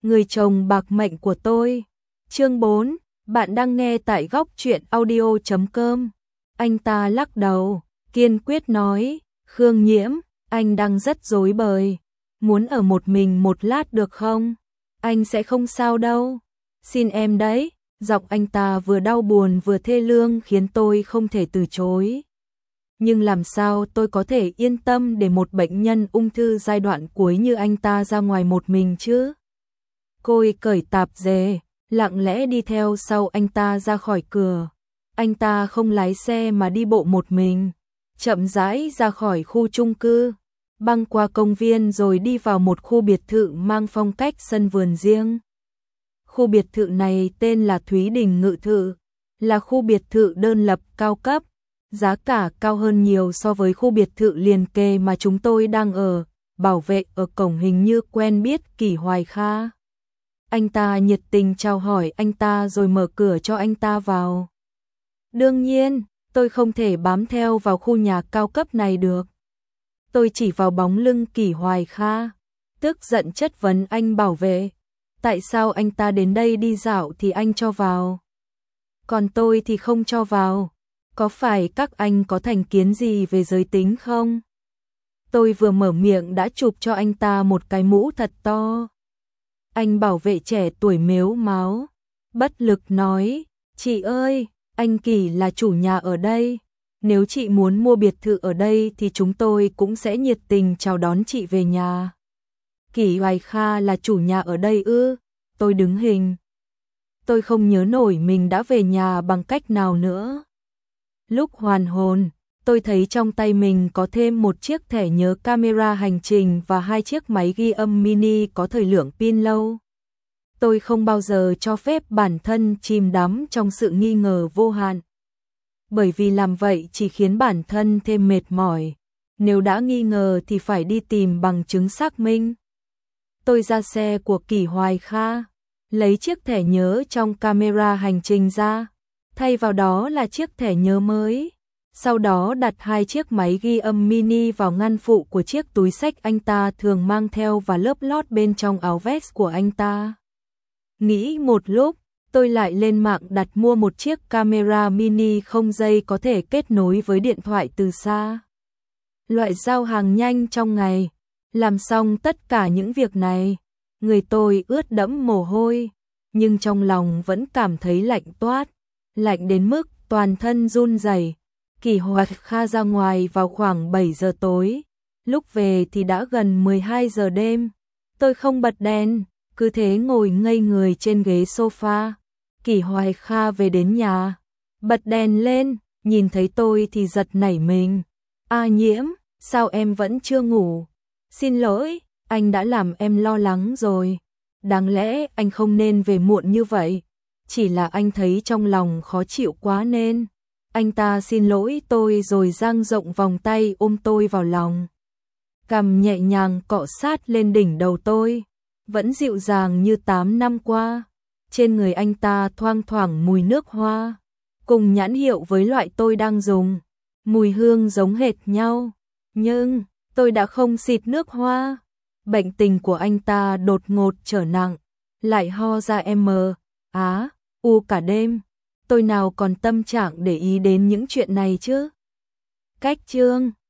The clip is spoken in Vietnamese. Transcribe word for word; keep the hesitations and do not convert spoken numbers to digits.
người chồng bạc mệnh của tôi. Chương bốn, bạn đang nghe tại góc truyện audio chấm com. Anh ta lắc đầu, kiên quyết nói, Khương Nhiễm, anh đang rất rối bời. Muốn ở một mình một lát được không? Anh sẽ không sao đâu. Xin em đấy. Giọng anh ta vừa đau buồn vừa thê lương khiến tôi không thể từ chối. Nhưng làm sao tôi có thể yên tâm để một bệnh nhân ung thư giai đoạn cuối như anh ta ra ngoài một mình chứ? Cô cởi tạp dề, lặng lẽ đi theo sau anh ta ra khỏi cửa. Anh ta không lái xe mà đi bộ một mình, chậm rãi ra khỏi khu chung cư, băng qua công viên rồi đi vào một khu biệt thự mang phong cách sân vườn riêng. Khu biệt thự này tên là Thúy Đình Ngự Thự, là khu biệt thự đơn lập cao cấp, giá cả cao hơn nhiều so với khu biệt thự liền kề mà chúng tôi đang ở. Bảo vệ ở cổng hình như quen biết Kỷ Hoài Kha. Anh ta nhiệt tình chào hỏi anh ta rồi mở cửa cho anh ta vào. Đương nhiên, tôi không thể bám theo vào khu nhà cao cấp này được. Tôi chỉ vào bóng lưng Kỷ Hoài Kha, tức giận chất vấn anh bảo vệ. Tại sao anh ta đến đây đi dạo thì anh cho vào, còn tôi thì không cho vào? Có phải các anh có thành kiến gì về giới tính không? Tôi vừa mở miệng đã chụp cho anh ta một cái mũ thật to. Anh bảo vệ trẻ tuổi mếu máo, bất lực nói, chị ơi, anh Kỷ là chủ nhà ở đây. Nếu chị muốn mua biệt thự ở đây thì chúng tôi cũng sẽ nhiệt tình chào đón chị về nhà. Kỷ Hoài Kha là chủ nhà ở đây ư? Tôi đứng hình. Tôi không nhớ nổi mình đã về nhà bằng cách nào nữa. Lúc hoàn hồn, tôi thấy trong tay mình có thêm một chiếc thẻ nhớ camera hành trình và hai chiếc máy ghi âm mini có thời lượng pin lâu. Tôi không bao giờ cho phép bản thân chìm đắm trong sự nghi ngờ vô hạn. Bởi vì làm vậy chỉ khiến bản thân thêm mệt mỏi. Nếu đã nghi ngờ thì phải đi tìm bằng chứng xác minh. Tôi ra xe của Kỷ Hoài Kha, lấy chiếc thẻ nhớ trong camera hành trình ra, thay vào đó là chiếc thẻ nhớ mới. Sau đó đặt hai chiếc máy ghi âm mini vào ngăn phụ của chiếc túi xách anh ta thường mang theo và lớp lót bên trong áo vest của anh ta. Nghĩ một lúc, tôi lại lên mạng đặt mua một chiếc camera mini không dây có thể kết nối với điện thoại từ xa. Loại giao hàng nhanh trong ngày. Làm xong tất cả những việc này, người tôi ướt đẫm mồ hôi, nhưng trong lòng vẫn cảm thấy lạnh toát, lạnh đến mức toàn thân run rẩy. Kỷ Hoài Kha ra ngoài vào khoảng bảy giờ tối, lúc về thì đã gần mười hai giờ đêm. Tôi không bật đèn, cứ thế ngồi ngây người trên ghế sofa. Kỷ Hoài Kha về đến nhà, bật đèn lên, nhìn thấy tôi thì giật nảy mình. A Nhiễm, sao em vẫn chưa ngủ? Xin lỗi, anh đã làm em lo lắng rồi. Đáng lẽ anh không nên về muộn như vậy. Chỉ là anh thấy trong lòng khó chịu quá nên. Anh ta xin lỗi tôi rồi dang rộng vòng tay ôm tôi vào lòng. Cằm nhẹ nhàng cọ sát lên đỉnh đầu tôi. Vẫn dịu dàng như tám năm qua. Trên người anh ta thoang thoảng mùi nước hoa. Cùng nhãn hiệu với loại tôi đang dùng. Mùi hương giống hệt nhau. Nhưng tôi đã không xịt nước hoa. Bệnh tình của anh ta đột ngột trở nặng, lại ho ra em á, u cả đêm. Tôi nào còn tâm trạng để ý đến những chuyện này chứ. Cách chương